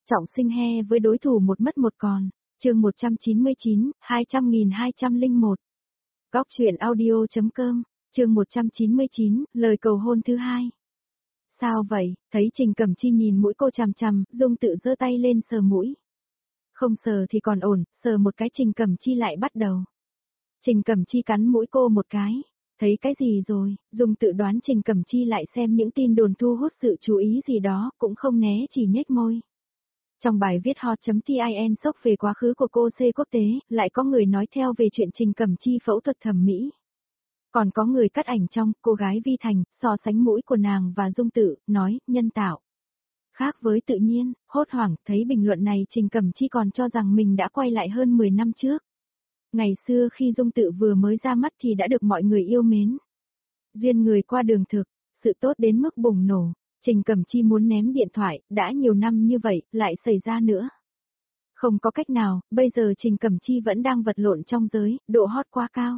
trọng sinh he với đối thủ một mất một còn. Chương 199, 200.201. Góc truyện audio.com, chương 199, lời cầu hôn thứ hai. Sao vậy? Thấy Trình Cẩm Chi nhìn mũi cô chằm chằm, Dung Tự giơ tay lên sờ mũi. Không sờ thì còn ổn, sờ một cái Trình Cẩm Chi lại bắt đầu. Trình Cẩm Chi cắn mũi cô một cái. Thấy cái gì rồi? Dung Tự đoán Trình Cẩm Chi lại xem những tin đồn thu hút sự chú ý gì đó, cũng không né chỉ nhếch môi. Trong bài viết hot.tin sốc về quá khứ của cô C quốc tế, lại có người nói theo về chuyện Trình Cẩm Chi phẫu thuật thẩm mỹ. Còn có người cắt ảnh trong cô gái Vi Thành, so sánh mũi của nàng và Dung Tự, nói, nhân tạo. Khác với tự nhiên, hốt hoảng, thấy bình luận này Trình Cẩm Chi còn cho rằng mình đã quay lại hơn 10 năm trước. Ngày xưa khi Dung Tự vừa mới ra mắt thì đã được mọi người yêu mến. Duyên người qua đường thực, sự tốt đến mức bùng nổ. Trình Cẩm Chi muốn ném điện thoại, đã nhiều năm như vậy, lại xảy ra nữa. Không có cách nào, bây giờ Trình Cẩm Chi vẫn đang vật lộn trong giới, độ hot quá cao.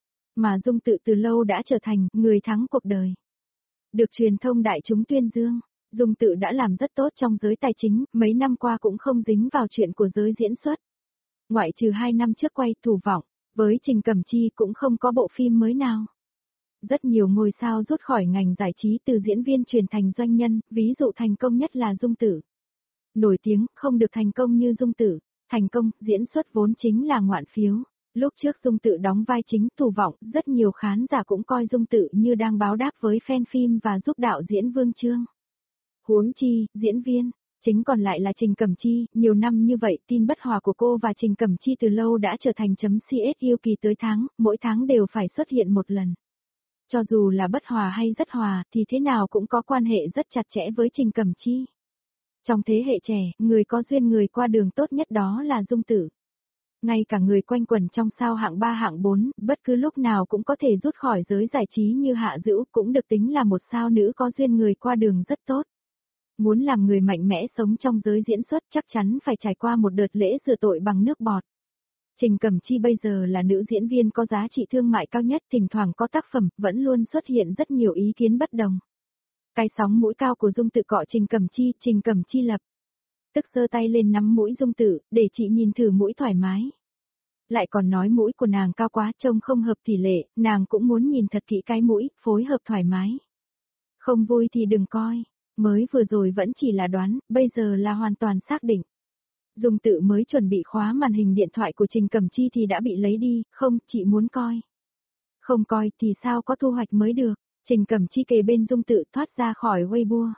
Mà Dung Tự từ lâu đã trở thành người thắng cuộc đời. Được truyền thông đại chúng tuyên dương, Dung Tự đã làm rất tốt trong giới tài chính, mấy năm qua cũng không dính vào chuyện của giới diễn xuất. Ngoại trừ 2 năm trước quay Thủ Vọng, với Trình Cẩm Chi cũng không có bộ phim mới nào. Rất nhiều ngôi sao rút khỏi ngành giải trí từ diễn viên chuyển thành doanh nhân, ví dụ thành công nhất là Dung Tự. Nổi tiếng, không được thành công như Dung Tự, thành công, diễn xuất vốn chính là ngoạn phiếu. Lúc trước Dung Tự đóng vai chính Thủ Vọng, rất nhiều khán giả cũng coi Dung Tự như đang báo đáp với fan phim và giúp đạo diễn Vương Chương. Huống chi, diễn viên, chính còn lại là Trình Cẩm Chi, nhiều năm như vậy tin bất hòa của cô và Trình Cẩm Chi từ lâu đã trở thành .cs yêu kỳ tới tháng, mỗi tháng đều phải xuất hiện một lần. Cho dù là bất hòa hay rất hòa thì thế nào cũng có quan hệ rất chặt chẽ với Trình Cẩm Chi. Trong thế hệ trẻ, người có duyên người qua đường tốt nhất đó là Dung Tự. Ngay cả người quanh quẩn trong sao hạng 3 hạng 4, bất cứ lúc nào cũng có thể rút khỏi giới giải trí như Hạ Dữu cũng được tính là một sao nữ có duyên người qua đường rất tốt. Muốn làm người mạnh mẽ sống trong giới diễn xuất chắc chắn phải trải qua một đợt lễ rửa tội bằng nước bọt. Trình Cẩm Chi bây giờ là nữ diễn viên có giá trị thương mại cao nhất, thỉnh thoảng có tác phẩm, vẫn luôn xuất hiện rất nhiều ý kiến bất đồng. Cái sóng mũi cao của Dung Tự cọ Trình Cẩm Chi lập tức giơ tay lên nắm mũi Dung Tự, để chị nhìn thử mũi thoải mái. Lại còn nói mũi của nàng cao quá trông không hợp tỷ lệ, nàng cũng muốn nhìn thật kỹ cái mũi, phối hợp thoải mái. Không vui thì đừng coi, mới vừa rồi vẫn chỉ là đoán, bây giờ là hoàn toàn xác định. Dung Tự mới chuẩn bị khóa màn hình điện thoại của Trình Cẩm Chi thì đã bị lấy đi, không, chị muốn coi. Không coi thì sao có thu hoạch mới được, Trình Cẩm Chi kề bên Dung Tự thoát ra khỏi Weibo.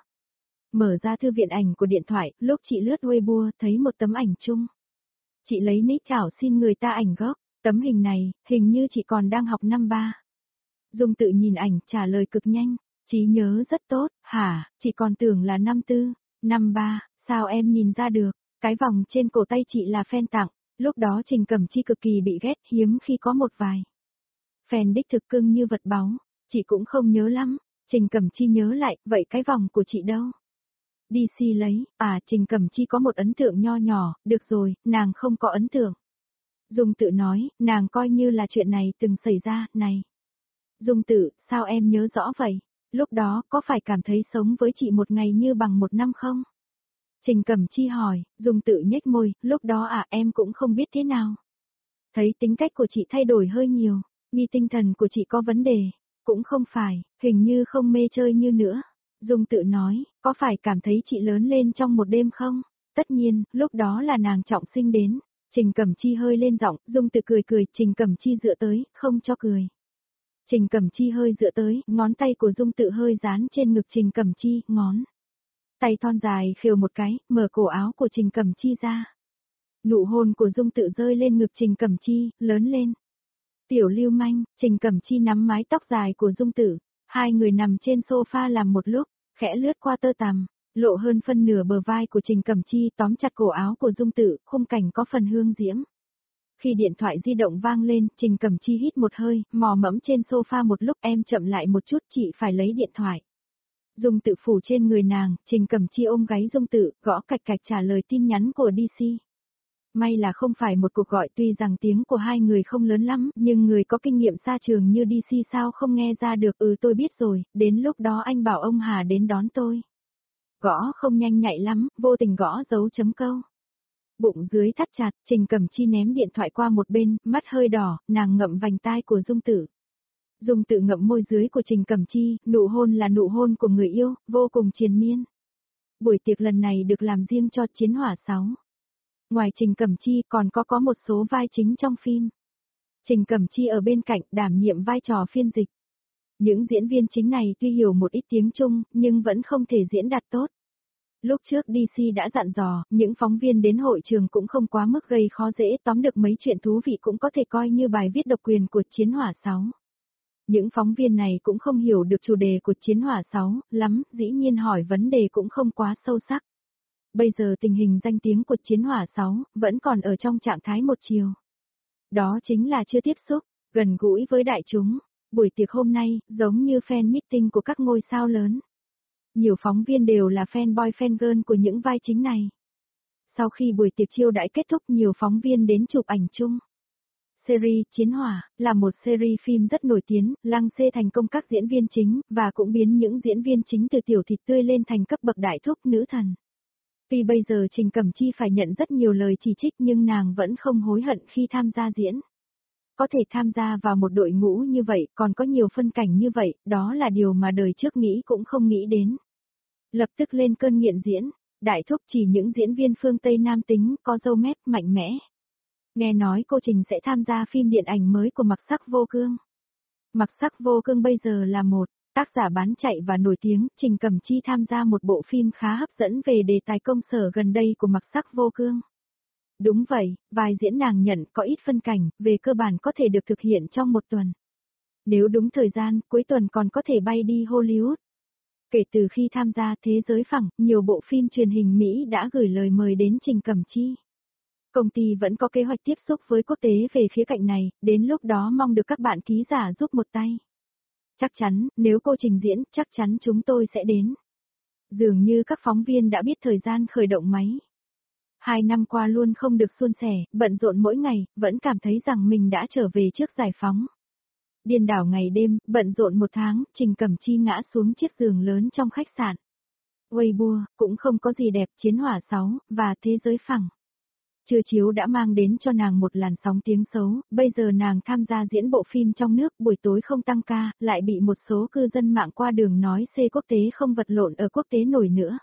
Mở ra thư viện ảnh của điện thoại, lúc chị lướt Weibo thấy một tấm ảnh chung. Chị lấy nick ảo xin người ta ảnh gốc, tấm hình này, hình như chị còn đang học năm 3. Dung Tự nhìn ảnh trả lời cực nhanh, trí nhớ rất tốt, hả, chị còn tưởng là năm 4, năm 3, sao em nhìn ra được, cái vòng trên cổ tay chị là fan tặng, lúc đó Trình Cẩm Chi cực kỳ bị ghét, hiếm khi có một vài fan đích thực cưng như vật báu, chị cũng không nhớ lắm, Trình Cẩm Chi nhớ lại, vậy cái vòng của chị đâu? DC lấy, Trình Cẩm Chi có một ấn tượng nho nhỏ, được rồi, nàng không có ấn tượng. Dung Tự nói, nàng coi như là chuyện này từng xảy ra, này. Dung Tự, sao em nhớ rõ vậy? Lúc đó, có phải cảm thấy sống với chị một ngày như bằng một năm không? Trình Cẩm Chi hỏi, Dung Tự nhếch môi, lúc đó em cũng không biết thế nào. Thấy tính cách của chị thay đổi hơi nhiều, nghi tinh thần của chị có vấn đề, cũng không phải, hình như không mê chơi như nữa. Dung Tự nói, có phải cảm thấy chị lớn lên trong một đêm không? Tất nhiên, lúc đó là nàng trọng sinh đến. Trình Cẩm Chi hơi lên giọng, Dung Tự cười cười, Trình Cẩm Chi dựa tới, không cho cười. Trình Cẩm Chi hơi dựa tới, ngón tay của Dung Tự hơi dán trên ngực Trình Cẩm Chi, ngón tay thon dài khều một cái, mở cổ áo của Trình Cẩm Chi ra. Nụ hôn của Dung Tự rơi lên ngực Trình Cẩm Chi, lớn lên. Tiểu lưu manh, Trình Cẩm Chi nắm mái tóc dài của Dung Tự, hai người nằm trên sofa làm một lúc, khẽ lướt qua tơ tằm, lộ hơn phân nửa bờ vai của Trình Cẩm Chi tóm chặt cổ áo của Dung Tự, khung cảnh có phần hương diễm. Khi điện thoại di động vang lên, Trình Cẩm Chi hít một hơi, mò mẫm trên sofa một lúc, em chậm lại một chút, chị phải lấy điện thoại. Dung Tự phủ trên người nàng, Trình Cẩm Chi ôm gáy Dung Tự, gõ cạch cạch trả lời tin nhắn của DC. May là không phải một cuộc gọi, tuy rằng tiếng của hai người không lớn lắm, nhưng người có kinh nghiệm xa trường như DC sao không nghe ra được. Tôi biết rồi, đến lúc đó anh bảo ông Hà đến đón tôi. Gõ không nhanh nhạy lắm, vô tình gõ dấu chấm câu. Bụng dưới thắt chặt, Trình Cẩm Chi ném điện thoại qua một bên, mắt hơi đỏ, nàng ngậm vành tai của Dung Tử. Dung Tử ngậm môi dưới của Trình Cẩm Chi, nụ hôn là nụ hôn của người yêu, vô cùng triền miên. Buổi tiệc lần này được làm riêng cho Chiến Hỏa 6. Ngoài Trình Cẩm Chi còn có một số vai chính trong phim. Trình Cẩm Chi ở bên cạnh đảm nhiệm vai trò phiên dịch. Những diễn viên chính này tuy hiểu một ít tiếng Trung, nhưng vẫn không thể diễn đạt tốt. Lúc trước DC đã dặn dò, những phóng viên đến hội trường cũng không quá mức gây khó dễ, tóm được mấy chuyện thú vị cũng có thể coi như bài viết độc quyền của Chiến Hỏa 6. Những phóng viên này cũng không hiểu được chủ đề của Chiến Hỏa 6 lắm, dĩ nhiên hỏi vấn đề cũng không quá sâu sắc. Bây giờ tình hình danh tiếng của Chiến Hỏa 6 vẫn còn ở trong trạng thái một chiều. Đó chính là chưa tiếp xúc, gần gũi với đại chúng. Buổi tiệc hôm nay, giống như fan meeting của các ngôi sao lớn. Nhiều phóng viên đều là fanboy fangirl của những vai chính này. Sau khi buổi tiệc chiêu đãi kết thúc, nhiều phóng viên đến chụp ảnh chung. Series Chiến Hỏa là một series phim rất nổi tiếng, lăng xê thành công các diễn viên chính, và cũng biến những diễn viên chính từ tiểu thịt tươi lên thành cấp bậc đại thúc nữ thần. Tuy bây giờ Trình Cẩm Chi phải nhận rất nhiều lời chỉ trích nhưng nàng vẫn không hối hận khi tham gia diễn. Có thể tham gia vào một đội ngũ như vậy, còn có nhiều phân cảnh như vậy, đó là điều mà đời trước nghĩ cũng không nghĩ đến. Lập tức lên cơn nghiện diễn, đại thúc chỉ những diễn viên phương Tây nam tính, có râu mép, mạnh mẽ. Nghe nói cô Trình sẽ tham gia phim điện ảnh mới của Mặc Sắc Vô Cương. Mặc Sắc Vô Cương bây giờ là một tác giả bán chạy và nổi tiếng, Trình Cẩm Chi tham gia một bộ phim khá hấp dẫn về đề tài công sở gần đây của Mặc Sắc Vô Cương. Đúng vậy, vai diễn nàng nhận có ít phân cảnh, về cơ bản có thể được thực hiện trong một tuần. Nếu đúng thời gian, cuối tuần còn có thể bay đi Hollywood. Kể từ khi tham gia Thế giới phẳng, nhiều bộ phim truyền hình Mỹ đã gửi lời mời đến Trình Cẩm Chi. Công ty vẫn có kế hoạch tiếp xúc với quốc tế về khía cạnh này, đến lúc đó mong được các bạn ký giả giúp một tay. Chắc chắn, nếu cô trình diễn, chắc chắn chúng tôi sẽ đến. Dường như các phóng viên đã biết thời gian khởi động máy. 2 năm qua luôn không được suôn sẻ, bận rộn mỗi ngày, vẫn cảm thấy rằng mình đã trở về trước giải phóng. Điên đảo ngày đêm, bận rộn 1 tháng, Trình Cẩm Chi ngã xuống chiếc giường lớn trong khách sạn. Weibo, cũng không có gì đẹp, Chiến Hỏa 6, và Thế giới phẳng. Trưa chiếu đã mang đến cho nàng một làn sóng tiếng xấu, bây giờ nàng tham gia diễn bộ phim trong nước, buổi tối không tăng ca, lại bị một số cư dân mạng qua đường nói C quốc tế không vật lộn ở quốc tế nổi nữa.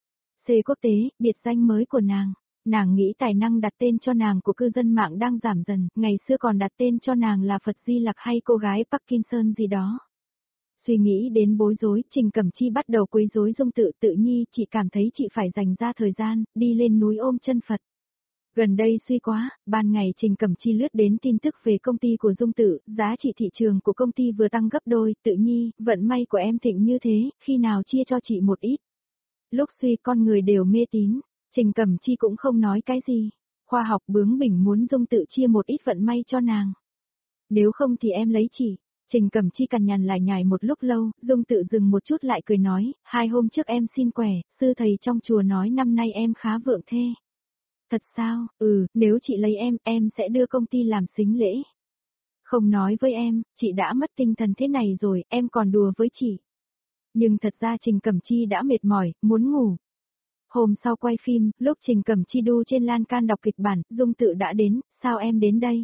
C quốc tế, biệt danh mới của nàng. Nàng nghĩ tài năng đặt tên cho nàng của cư dân mạng đang giảm dần, ngày xưa còn đặt tên cho nàng là Phật Di Lặc hay cô gái Parkinson gì đó. Suy nghĩ đến bối rối, Trình Cẩm Chi bắt đầu quấy rối Dung Tự nhi, chị cảm thấy chị phải dành ra thời gian, đi lên núi ôm chân Phật. Gần đây suy quá, ban ngày Trình Cẩm Chi lướt đến tin tức về công ty của Dung Tự, giá trị thị trường của công ty vừa tăng gấp đôi, Tự nhi, vận may của em thịnh như thế, khi nào chia cho chị một ít. Lúc suy con người đều mê tín, Trình Cẩm Chi cũng không nói cái gì. Khoa học bướng bỉnh muốn Dung Tự chia một ít vận may cho nàng. Nếu không thì em lấy chị. Trình Cẩm Chi cằn nhằn lại nhải một lúc lâu, Dung Tự dừng một chút lại cười nói, 2 hôm trước em xin quẻ, sư thầy trong chùa nói năm nay em khá vượng thê. Thật sao, nếu chị lấy em sẽ đưa công ty làm sính lễ. Không nói với em, chị đã mất tinh thần thế này rồi, em còn đùa với chị. Nhưng thật ra Trình Cẩm Chi đã mệt mỏi, muốn ngủ. Hôm sau quay phim, lúc Trình Cẩm Chi đu trên lan can đọc kịch bản, Dung Tự đã đến, sao em đến đây?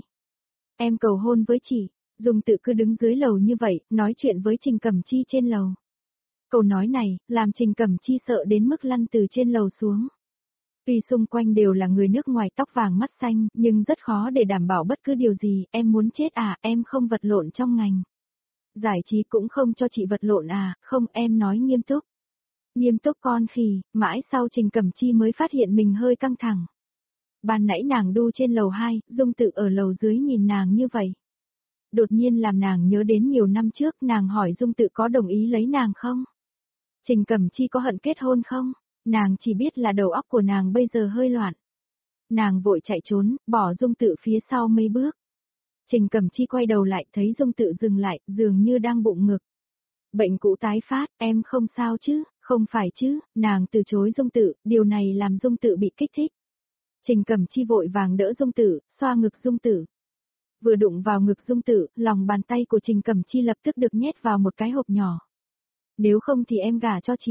Em cầu hôn với chị. Dung Tự cứ đứng dưới lầu như vậy, nói chuyện với Trình Cẩm Chi trên lầu. Câu nói này, làm Trình Cẩm Chi sợ đến mức lăn từ trên lầu xuống. Tuy xung quanh đều là người nước ngoài tóc vàng mắt xanh, nhưng rất khó để đảm bảo bất cứ điều gì, em muốn chết à, em không vật lộn trong ngành. Giải trí cũng không cho chị vật lộn à, không, em nói nghiêm túc. Nghiêm túc con khỉ, mãi sau Trình Cẩm Chi mới phát hiện mình hơi căng thẳng. Ban nãy nàng đu trên lầu 2, Dung Tự ở lầu dưới nhìn nàng như vậy. Đột nhiên làm nàng nhớ đến nhiều năm trước, nàng hỏi Dung Tự có đồng ý lấy nàng không? Trình Cẩm Chi có hận kết hôn không? Nàng chỉ biết là đầu óc của nàng bây giờ hơi loạn. Nàng vội chạy trốn, bỏ Dung Tự phía sau mấy bước. Trình Cẩm Chi quay đầu lại thấy Dung Tự dừng lại, dường như đang bụng ngực. Bệnh cũ tái phát, em không sao chứ, không phải chứ, nàng từ chối Dung Tự, điều này làm Dung Tự bị kích thích. Trình Cẩm Chi vội vàng đỡ Dung Tự, xoa ngực Dung Tự. Vừa đụng vào ngực Dung Tự, lòng bàn tay của Trình Cẩm Chi lập tức được nhét vào một cái hộp nhỏ. Nếu không thì em gả cho chị.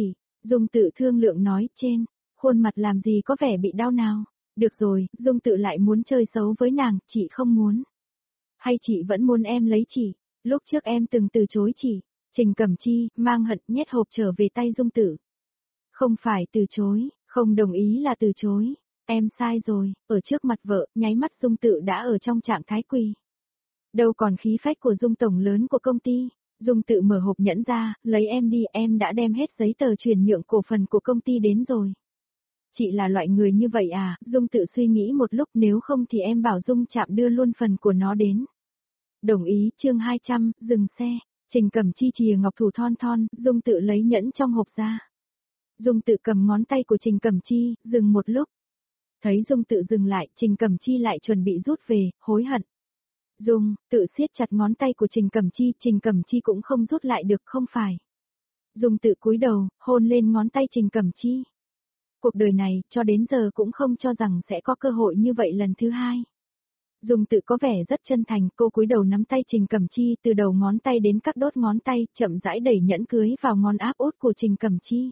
Dung Tự thương lượng nói, trên khuôn mặt làm gì có vẻ bị đau nào. Được rồi, Dung Tự lại muốn chơi xấu với nàng, chị không muốn. Hay chị vẫn muốn em lấy chị? Lúc trước em từng từ chối chị. Trình Cẩm Chi, mang hận nhét hộp trở về tay Dung Tự. Không phải từ chối, không đồng ý là từ chối. Em sai rồi, ở trước mặt vợ, nháy mắt Dung Tự đã ở trong trạng thái quỳ. Đâu còn khí phách của Dung tổng lớn của công ty. Dung Tự mở hộp nhẫn ra, lấy em đi, em đã đem hết giấy tờ chuyển nhượng cổ phần của công ty đến rồi. Chị là loại người như vậy à? Dung Tự suy nghĩ một lúc, nếu không thì em bảo Dung Trạm đưa luôn phần của nó đến. Đồng ý. Chương 200, dừng xe. Trình Cẩm Chi chìa ngọc thủ thon thon, Dung Tự lấy nhẫn trong hộp ra. Dung Tự cầm ngón tay của Trình Cẩm Chi, dừng một lúc. Thấy Dung Tự dừng lại, Trình Cẩm Chi lại chuẩn bị rút về, hối hận. Dung Tự siết chặt ngón tay của Trình Cẩm Chi cũng không rút lại được, không phải. Dung Tự cúi đầu, hôn lên ngón tay Trình Cẩm Chi. Cuộc đời này, cho đến giờ cũng không cho rằng sẽ có cơ hội như vậy lần thứ hai. Dung Tự có vẻ rất chân thành, cô cúi đầu nắm tay Trình Cẩm Chi từ đầu ngón tay đến các đốt ngón tay, chậm rãi đẩy nhẫn cưới vào ngón áp út của Trình Cẩm Chi.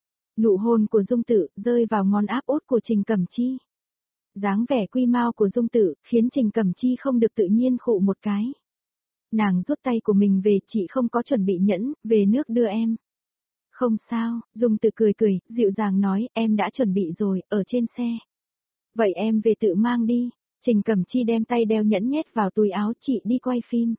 Nụ hôn của Dung Tự rơi vào ngón áp út của Trình Cẩm Chi. Dáng vẻ quy mao của Dung Tự khiến Trình Cẩm Chi không được tự nhiên khụ một cái. Nàng rút tay của mình về, chị không có chuẩn bị nhẫn, về nước đưa em. Không sao, Dung Tự cười cười, dịu dàng nói, em đã chuẩn bị rồi, ở trên xe. Vậy em về tự mang đi. Trình Cẩm Chi đem tay đeo nhẫn nhét vào túi áo, chị đi quay phim.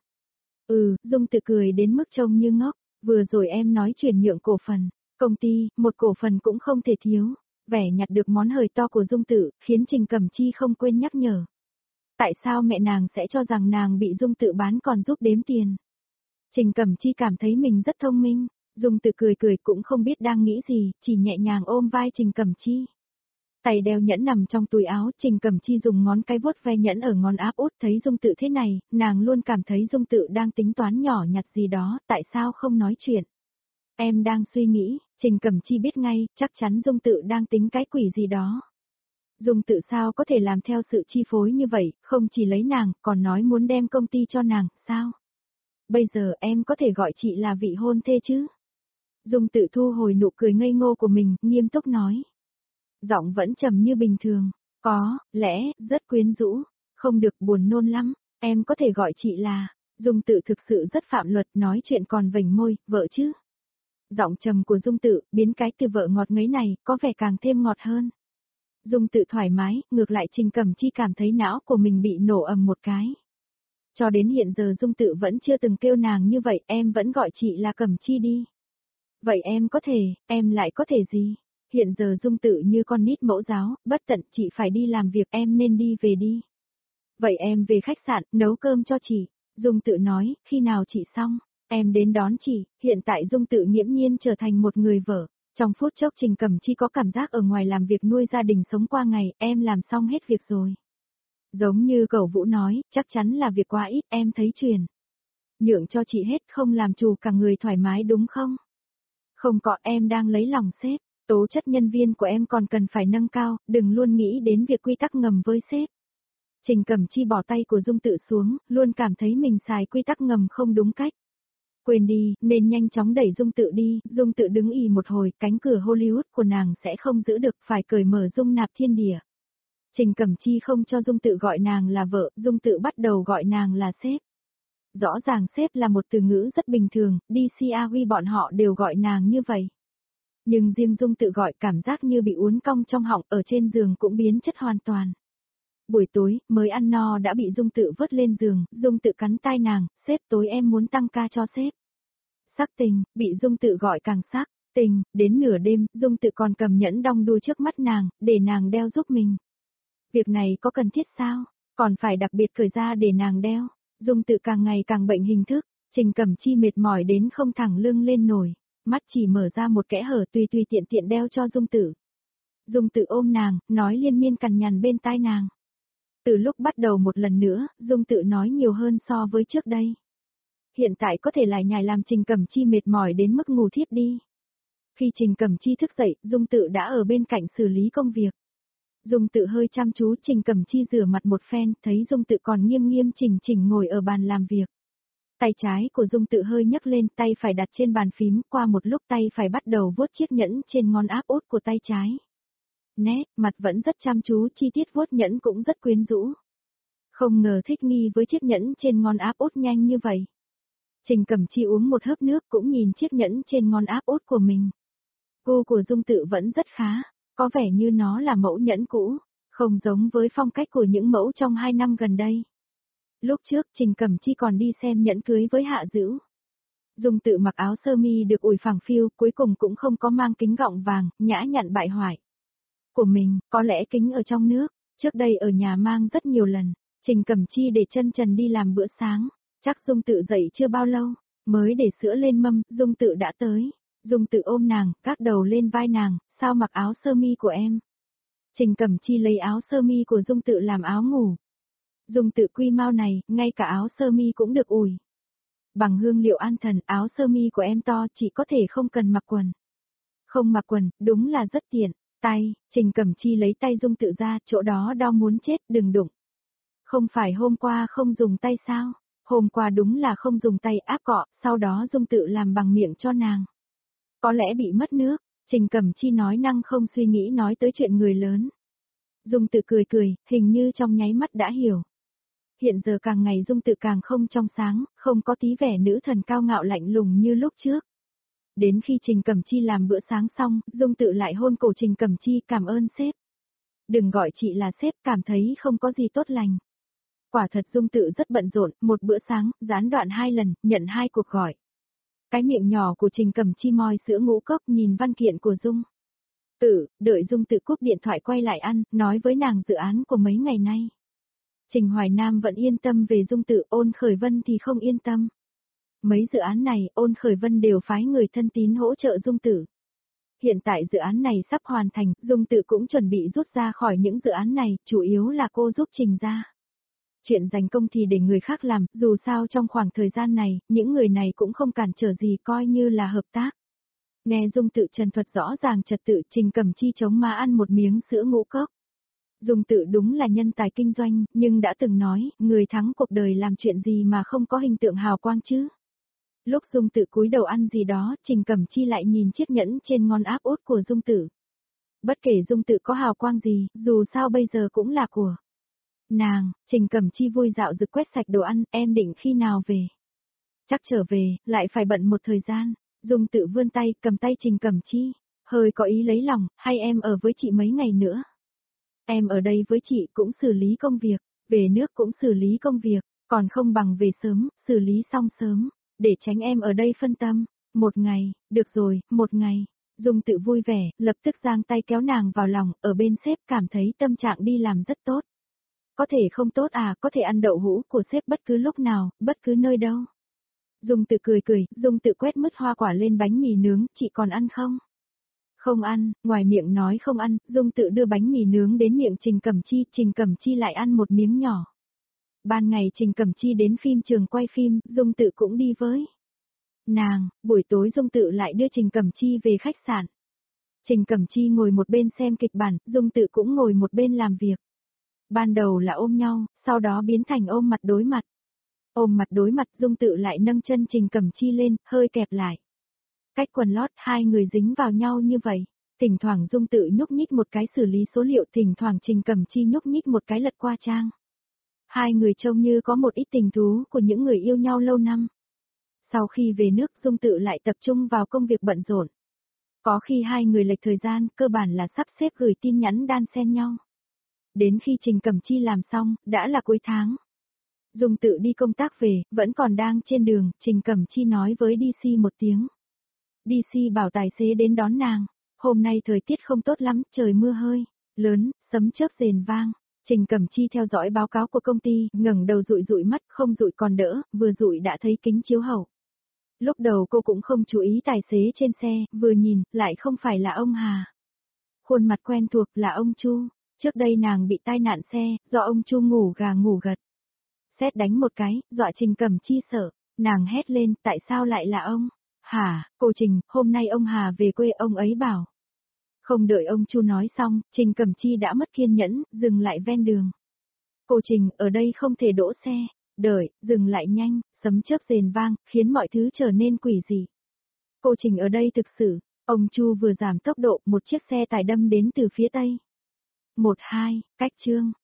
Dung Tự cười đến mức trông như ngốc, vừa rồi em nói chuyển nhượng cổ phần, công ty, một cổ phần cũng không thể thiếu. Vẻ nhặt được món hời to của Dung Tự, khiến Trình Cẩm Chi không quên nhắc nhở. Tại sao mẹ nàng sẽ cho rằng nàng bị Dung Tự bán còn giúp đếm tiền? Trình Cẩm Chi cảm thấy mình rất thông minh, Dung Tự cười cười cũng không biết đang nghĩ gì, chỉ nhẹ nhàng ôm vai Trình Cẩm Chi. Tay đeo nhẫn nằm trong túi áo, Trình Cẩm Chi dùng ngón cái vuốt ve nhẫn ở ngón áp út, thấy Dung Tự thế này, nàng luôn cảm thấy Dung Tự đang tính toán nhỏ nhặt gì đó, tại sao không nói chuyện? Em đang suy nghĩ, Trình Cẩm Chi biết ngay, chắc chắn Dung Tự đang tính cái quỷ gì đó. Dung Tự sao có thể làm theo sự chi phối như vậy, không chỉ lấy nàng, còn nói muốn đem công ty cho nàng, sao? Bây giờ em có thể gọi chị là vị hôn thê chứ? Dung Tự thu hồi nụ cười ngây ngô của mình, nghiêm túc nói. Giọng vẫn trầm như bình thường, có lẽ, rất quyến rũ, không được, buồn nôn lắm, em có thể gọi chị là, Dung Tự thực sự rất phạm luật, nói chuyện còn vểnh môi, vợ chứ. Giọng trầm của Dung Tự, biến cái từ vợ ngọt ngấy này, có vẻ càng thêm ngọt hơn. Dung Tự thoải mái, ngược lại Trình Cẩm Chi cảm thấy não của mình bị nổ ầm một cái. Cho đến hiện giờ Dung Tự vẫn chưa từng kêu nàng như vậy, em vẫn gọi chị là Cẩm Chi đi. Vậy em lại có thể gì? Hiện giờ Dung Tự như con nít mẫu giáo, bất tận, chị phải đi làm việc, em nên đi về đi. Vậy em về khách sạn, nấu cơm cho chị. Dung Tự nói, khi nào chị xong, em đến đón chị. Hiện tại Dung Tự nghiễm nhiên trở thành một người vợ. Trong phút chốc Trình Cẩm Chi có cảm giác ở ngoài làm việc nuôi gia đình sống qua ngày, em làm xong hết việc rồi. Giống như Cẩu Vũ nói, chắc chắn là việc quá ít, em thấy truyền. Nhượng cho chị hết, không làm chủ cả người thoải mái đúng không? Không có, em đang lấy lòng sếp. Tố chất nhân viên của em còn cần phải nâng cao, đừng luôn nghĩ đến việc quy tắc ngầm với sếp. Trình Cẩm Chi bỏ tay của Dung Tự xuống, luôn cảm thấy mình xài quy tắc ngầm không đúng cách. Quên đi, nên nhanh chóng đẩy Dung Tự đi, Dung Tự đứng ì một hồi, cánh cửa Hollywood của nàng sẽ không giữ được, phải cởi mở dung nạp thiên địa. Trình Cẩm Chi không cho Dung Tự gọi nàng là vợ, Dung Tự bắt đầu gọi nàng là sếp. Rõ ràng sếp là một từ ngữ rất bình thường, DCAW bọn họ đều gọi nàng như vậy. Nhưng riêng Dung Tự gọi cảm giác như bị uốn cong trong họng, ở trên giường cũng biến chất hoàn toàn. Buổi tối, mới ăn no đã bị Dung Tự vớt lên giường, Dung Tự cắn tai nàng, sếp tối em muốn tăng ca cho sếp. Sắc Tình, bị Dung Tự gọi càng sắc, tình, đến nửa đêm, Dung Tự còn cầm nhẫn đong đua trước mắt nàng, để nàng đeo giúp mình. Việc này có cần thiết sao, còn phải đặc biệt cởi ra để nàng đeo. Dung Tự càng ngày càng bệnh hình thức, Trình Cẩm Chi mệt mỏi đến không thẳng lưng lên nổi. Mắt chỉ mở ra một kẽ hở tùy tiện tiện đeo cho Dung Tự. Dung Tự ôm nàng, nói liên miên cằn nhằn bên tai nàng. Từ lúc bắt đầu một lần nữa, Dung Tự nói nhiều hơn so với trước đây. Hiện tại có thể lại nhài làm Trình Cẩm Chi mệt mỏi đến mức ngủ thiếp đi. Khi Trình Cẩm Chi thức dậy, Dung Tự đã ở bên cạnh xử lý công việc. Dung Tự hơi chăm chú, Trình Cẩm Chi rửa mặt một phen, thấy Dung Tự còn nghiêm nghiêm chỉnh chỉnh ngồi ở bàn làm việc. Tay trái của Dung Tự hơi nhấc lên, tay phải đặt trên bàn phím, qua một lúc tay phải bắt đầu vuốt chiếc nhẫn trên ngón áp út của tay trái. Nét, mặt vẫn rất chăm chú, chi tiết vuốt nhẫn cũng rất quyến rũ. Không ngờ thích nghi với chiếc nhẫn trên ngón áp út nhanh như vậy. Trình Cẩm Chi uống một hớp nước cũng nhìn chiếc nhẫn trên ngón áp út của mình. Gu của Dung Tự vẫn rất khá, có vẻ như nó là mẫu nhẫn cũ, không giống với phong cách của những mẫu trong 2 năm gần đây. Lúc trước Trình Cẩm Chi còn đi xem nhẫn cưới với Hạ Dữu. Dung Tự mặc áo sơ mi được ủi phẳng phiu, cuối cùng cũng không có mang kính gọng vàng, nhã nhặn bại hoại. Của mình, có lẽ kính ở trong nước, trước đây ở nhà mang rất nhiều lần. Trình Cẩm Chi để chân trần đi làm bữa sáng, chắc Dung Tự dậy chưa bao lâu, mới để sữa lên mâm, Dung Tự đã tới. Dung Tự ôm nàng, gác đầu lên vai nàng, sao mặc áo sơ mi của em? Trình Cẩm Chi lấy áo sơ mi của Dung Tự làm áo ngủ. Dung Tự quy mau này, ngay cả áo sơ mi cũng được ủi. Bằng hương liệu an thần, áo sơ mi của em to, chỉ có thể không cần mặc quần. Không mặc quần, đúng là rất tiện. Tay, Trình Cẩm Chi lấy tay Dung Tự ra, chỗ đó đau muốn chết, đừng đụng. Không phải hôm qua không dùng tay sao? Hôm qua đúng là không dùng tay áp cọ, sau đó Dung Tự làm bằng miệng cho nàng. Có lẽ bị mất nước, Trình Cẩm Chi nói năng không suy nghĩ nói tới chuyện người lớn. Dung Tự cười cười, hình như trong nháy mắt đã hiểu. Hiện giờ càng ngày Dung Tự càng không trong sáng, không có tí vẻ nữ thần cao ngạo lạnh lùng như lúc trước. Đến khi Trình Cẩm Chi làm bữa sáng xong, Dung Tự lại hôn cổ Trình Cẩm Chi, cảm ơn sếp. Đừng gọi chị là sếp, cảm thấy không có gì tốt lành. Quả thật Dung Tự rất bận rộn, một bữa sáng, gián đoạn 2 lần, nhận 2 cuộc gọi. Cái miệng nhỏ của Trình Cẩm Chi moi sữa ngũ cốc nhìn văn kiện của Dung Tự, đợi Dung Tự cúp điện thoại quay lại ăn, nói với nàng dự án của mấy ngày nay. Trình Hoài Nam vẫn yên tâm về Dung Tự, Ôn Khởi Vân thì không yên tâm. Mấy dự án này, Ôn Khởi Vân đều phái người thân tín hỗ trợ Dung Tự. Hiện tại dự án này sắp hoàn thành, Dung Tự cũng chuẩn bị rút ra khỏi những dự án này, chủ yếu là cô giúp Trình ra. Chuyện giành công thì để người khác làm, dù sao trong khoảng thời gian này, những người này cũng không cản trở gì, coi như là hợp tác. Nghe Dung Tự trần thuật rõ ràng trật tự, Trình Cẩm Chi chống má ăn một miếng sữa ngũ cốc. Dung Tự đúng là nhân tài kinh doanh, nhưng đã từng nói, người thắng cuộc đời làm chuyện gì mà không có hình tượng hào quang chứ. Lúc Dung Tự cúi đầu ăn gì đó, Trình Cẩm Chi lại nhìn chiếc nhẫn trên ngón áp út của Dung Tự. Bất kể Dung Tự có hào quang gì, dù sao bây giờ cũng là của nàng. Trình Cẩm Chi vui dạo rực quét sạch đồ ăn, em định khi nào về? Chắc trở về, lại phải bận một thời gian. Dung Tự vươn tay, cầm tay Trình Cẩm Chi, hơi có ý lấy lòng, hay em ở với chị mấy ngày nữa? Em ở đây với chị cũng xử lý công việc, về nước cũng xử lý công việc, còn không bằng về sớm, xử lý xong sớm, để tránh em ở đây phân tâm. Một ngày, được rồi, một ngày. Dung Tự vui vẻ, lập tức giang tay kéo nàng vào lòng, ở bên sếp cảm thấy tâm trạng đi làm rất tốt. Có thể không tốt à, có thể ăn đậu hũ của sếp bất cứ lúc nào, bất cứ nơi đâu. Dung Tự cười cười, Dung Tự quét mứt hoa quả lên bánh mì nướng, chị còn ăn không? Không ăn, ngoài miệng nói không ăn, Dung Tự đưa bánh mì nướng đến miệng Trình Cẩm Chi lại ăn một miếng nhỏ. Ban ngày Trình Cẩm Chi đến phim trường quay phim, Dung Tự cũng đi với nàng, buổi tối Dung Tự lại đưa Trình Cẩm Chi về khách sạn. Trình Cẩm Chi ngồi một bên xem kịch bản, Dung Tự cũng ngồi một bên làm việc. Ban đầu là ôm nhau, sau đó biến thành ôm mặt đối mặt. Ôm mặt đối mặt Dung Tự lại nâng chân Trình Cẩm Chi lên, hơi kẹp lại. Cách quần lót, hai người dính vào nhau như vậy. Thỉnh thoảng Dung Tự nhúc nhích một cái xử lý số liệu, thỉnh thoảng Trình Cẩm Chi nhúc nhích một cái lật qua trang. Hai người trông như có một ít tình thú của những người yêu nhau lâu năm. Sau khi về nước Dung Tự lại tập trung vào công việc bận rộn. Có khi hai người lệch thời gian, cơ bản là sắp xếp gửi tin nhắn đan xen nhau. Đến khi Trình Cẩm Chi làm xong, đã là cuối tháng. Dung Tự đi công tác về, vẫn còn đang trên đường, Trình Cẩm Chi nói với DC một tiếng. DC bảo tài xế đến đón nàng. Hôm nay thời tiết không tốt lắm, trời mưa hơi lớn, sấm chớp rền vang. Trình Cẩm Chi theo dõi báo cáo của công ty, ngẩng đầu dụi dụi mắt, không dụi còn đỡ, vừa dụi đã thấy kính chiếu hậu. Lúc đầu cô cũng không chú ý tài xế trên xe, vừa nhìn, lại không phải là ông Hà. Khuôn mặt quen thuộc là ông Chu. Trước đây nàng bị tai nạn xe, do ông Chu ngủ gà ngủ gật. Sét đánh một cái, dọa Trình Cẩm Chi sợ, nàng hét lên, tại sao lại là ông? Hả, cô Trình, hôm nay ông Hà về quê, ông ấy bảo. Không đợi ông Chu nói xong, Trình Cẩm Chi đã mất kiên nhẫn, dừng lại ven đường. Cô Trình, ở đây không thể đỗ xe. Đợi, dừng lại nhanh, Sấm chớp rền vang, khiến mọi thứ trở nên quỷ dị. Cô Trình ở đây thực sự, ông Chu vừa giảm tốc độ, một chiếc xe tải đâm đến từ phía tây. 12, cách chương.